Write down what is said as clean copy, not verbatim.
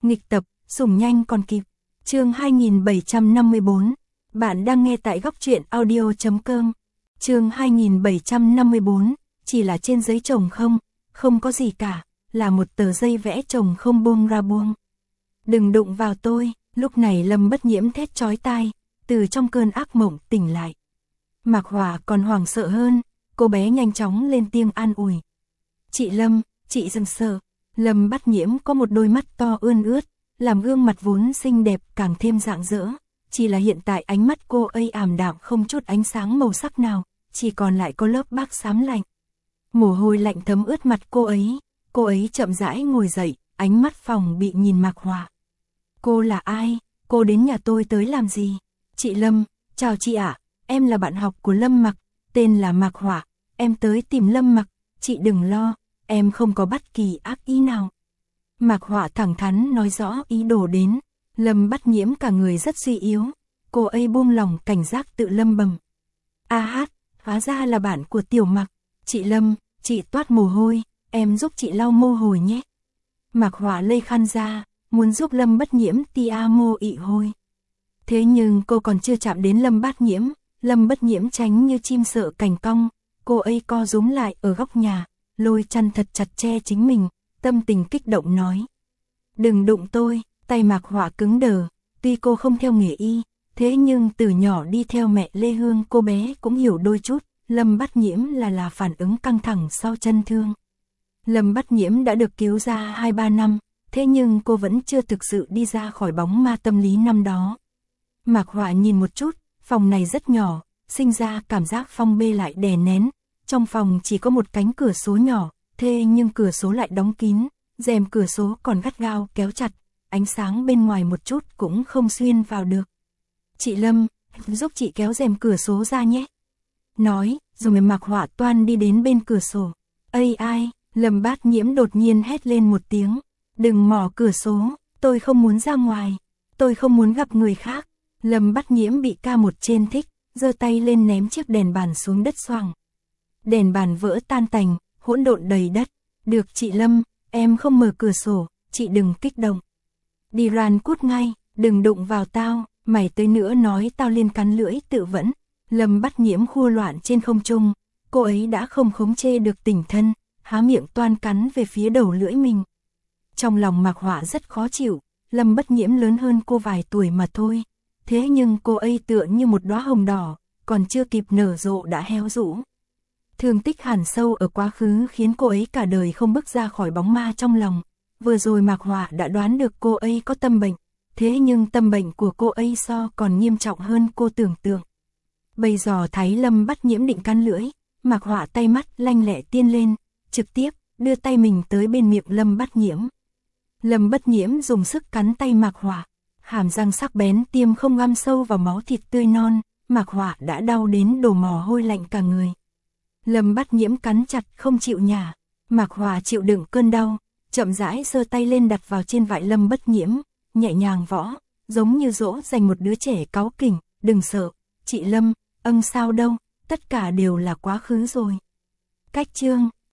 Nghịch tập, sủng nhanh còn kịp. Chương 2754. Bạn đang nghe tại góc truyện audio.com. Chương 2754, chỉ là trên giấy chồng không có gì cả, là một tờ giấy vẽ chồng không buông ra buông. Đừng đụng vào tôi, lúc này Lâm Bất Nhiễm thét chói tai, từ trong cơn ác mộng tỉnh lại. Mạc Hỏa còn hoảng sợ hơn, cô bé nhanh chóng lên tiếng an ủi. Chị Lâm, chị đừng sợ. Lâm Bất Nhiễm có một đôi mắt to ươn ướt, làm gương mặt vốn xinh đẹp càng thêm rạng rỡ. Chỉ là hiện tại ánh mắt cô ấy ảm đạm không chút ánh sáng màu sắc nào, chỉ còn lại có lớp bác xám lạnh. Mồ hôi lạnh thấm ướt mặt cô ấy chậm rãi ngồi dậy, ánh mắt phòng bị nhìn Mạc Hỏa. Cô là ai? Cô đến nhà tôi tới làm gì? Chị Lâm, chào chị ạ, em là bạn học của Lâm Mặc, tên là Mạc Hỏa, em tới tìm Lâm Mặc, chị đừng lo, em không có bất kỳ ác ý nào. Mạc Hỏa thẳng thắn nói rõ ý đồ đến. Lâm Bất Nhiễm cả người rất suy yếu, cô ấy buông lòng cảnh giác tự lẩm bẩm. A hát, hóa ra là bạn của Tiểu Mặc. Chị Lâm, chị toát mồ hôi, em giúp chị lau mồ hôi nhé. Mạc Hỏa lây khăn ra, muốn giúp Lâm Bất Nhiễm tia mồ ị hôi. Thế nhưng cô còn chưa chạm đến Lâm Bất Nhiễm tránh như chim sợ cành cong, cô ấy co rúm lại ở góc nhà, lôi chăn thật chặt che chính mình, tâm tình kích động nói. Đừng đụng tôi. Tay Mạc Hỏa cứng đờ, tuy cô không theo nghề y, thế nhưng từ nhỏ đi theo mẹ Lê Hương cô bé cũng hiểu đôi chút, Lâm Bất Nhiễm là phản ứng căng thẳng sau chân thương. Lâm Bất Nhiễm đã được cứu ra 2-3 năm, thế nhưng cô vẫn chưa thực sự đi ra khỏi bóng ma tâm lý năm đó. Mạc Hỏa nhìn một chút, phòng này rất nhỏ, sinh ra cảm giác phong bê lại đè nén, trong phòng chỉ có một cánh cửa sổ nhỏ, thế nhưng cửa sổ lại đóng kín, rèm cửa sổ còn gắt gao kéo chặt. Ánh sáng bên ngoài một chút cũng không xuyên vào được. Chị Lâm, giúp chị kéo rèm cửa sổ ra nhé. Nói, rồi Mạc Hỏa toan đi đến bên cửa sổ. Ây ai, Lâm Bất Nhiễm đột nhiên hét lên một tiếng. Đừng mỏ cửa sổ, tôi không muốn ra ngoài. Tôi không muốn gặp người khác. Lâm Bất Nhiễm bị ca một trên thích, giơ tay lên ném chiếc đèn bàn xuống đất xoàng. Đèn bàn vỡ tan tành, hỗn độn đầy đất. Được chị Lâm, em không mở cửa sổ, chị đừng kích động. Đi ran cút ngay, đừng đụng vào tao, mày tới nữa nói tao liên cắn lưỡi tự vẫn. Lâm Bất Nhiễm khua loạn trên không trung, cô ấy đã không khống chế được tỉnh thân, há miệng toan cắn về phía đầu lưỡi mình. Trong lòng Mạc Hỏa rất khó chịu, Lâm Bất Nhiễm lớn hơn cô vài tuổi mà thôi, thế nhưng cô ấy tựa như một đóa hồng đỏ, còn chưa kịp nở rộ đã héo rũ. Thương tích hằn sâu ở quá khứ khiến cô ấy cả đời không bước ra khỏi bóng ma trong lòng. Vừa rồi Mạc Hỏa đã đoán được cô ấy có tâm bệnh, thế nhưng tâm bệnh của cô ấy còn nghiêm trọng hơn cô tưởng tượng. Bây giờ thấy Lâm Bất Nhiễm định cắn lưỡi, Mạc Hỏa tay mắt lanh lẹ tiên lên, trực tiếp đưa tay mình tới bên miệng Lâm Bất Nhiễm. Lâm Bất Nhiễm dùng sức cắn tay Mạc Hỏa, hàm răng sắc bén tiêm không găm sâu vào máu thịt tươi non, Mạc Hỏa đã đau đến đổ mồ hôi lạnh cả người. Lâm Bất Nhiễm cắn chặt không chịu nhả, Mạc Hỏa chịu đựng cơn đau. Chậm rãi giơ tay lên đặt vào trên vải Lâm Bất Nhiễm, nhẹ nhàng võ, giống như dỗ dành một đứa trẻ cáu kỉnh, đừng sợ, chị Lâm, sao đâu, tất cả đều là quá khứ rồi. Cách chương